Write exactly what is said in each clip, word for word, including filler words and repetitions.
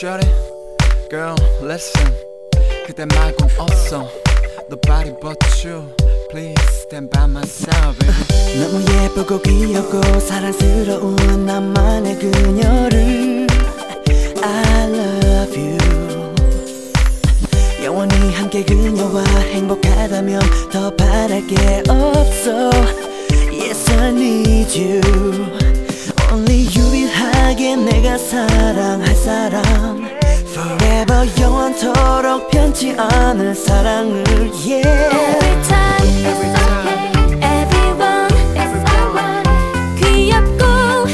shut it, girl, listen. 그대 말고 없어 Nobody but you. Please stand by my side, baby. 너무 예쁘고 귀엽고 사랑스러운 나만의 그녀를 I love you. 영원히 함께 그녀와 행복하다면 더 바랄 게 없어. Yes, I need you. Only 유일하게 내가 사랑할 사람. Forever 영원토록 변치 않을 사랑을 yeah. Every time, every time, everyone, everyone 귀엽고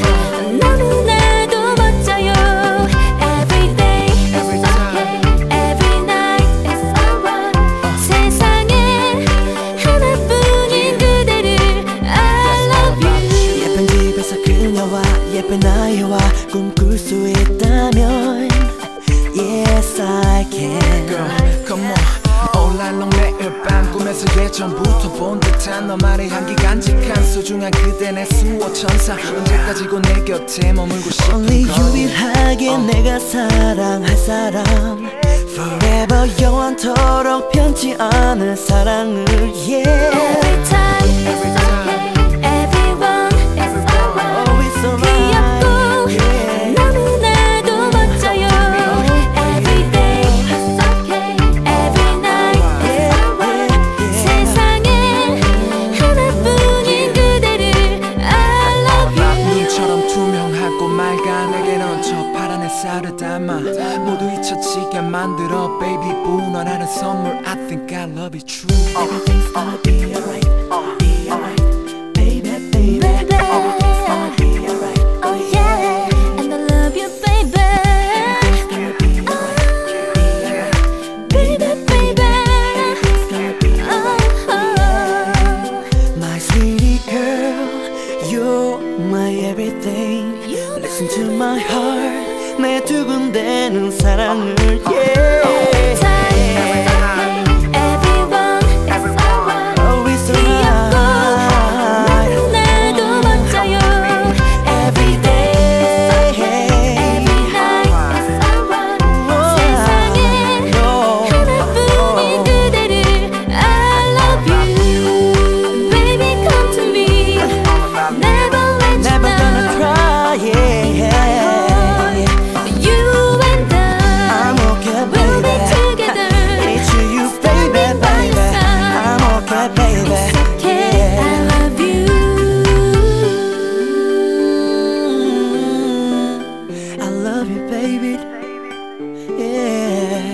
너무나도 멋져요. Every day, every time, every night, everyone 세상에 하나뿐인 그대를 I love you. 예쁜 집에서 그녀와 예쁜 아이와 꿈꿀 수 있다면 Yes, I can. Girl, come on. All night long 매일 밤 꿈에서 예전부터 본 듯한 너만의 향기 간직한 소중한 그대 내 수호 천사. 언제까지고 내 곁에 머물고 싶은 Only 걸. 유일하게 uh. 내가 사랑할 사람. Forever 영원토록 변치 않을 사랑을 yeah. Every time, every time, everyone, everyone Always so 귀엽고 yeah. 너무나도 멋져요. Every day, every night, 세상에 하나뿐인 그대를 I love you. 눈처럼 투명하고 맑아 내게 넌 저 파란 햇살을 담아 모두 잊혀지게 만들어 baby boo 너라는 선물 I think I love you true. Everything's gonna be alright. Be alright. Baby, baby. Everything's gonna be alright. Oh yeah, and I love you, baby. Everything's gonna be alright. Be alright. Baby, baby. Everything's gonna be Oh, oh. My sweetie girl, you're my everything. Listen to my heart, 내 두근대는 사랑을 yeah. Every time, everyone, everyone Always so 귀엽고 right. 너무나도 멋져요. Every day, every night, 세상에 하나뿐인 그대를 I love you. Baby, come to me. Never let you Never gonna down. cry yeah. You and I'm I okay will be baby. together. It's you, you baby, baby. I'm okay baby. Okay, I love you. I love you baby. Yeah.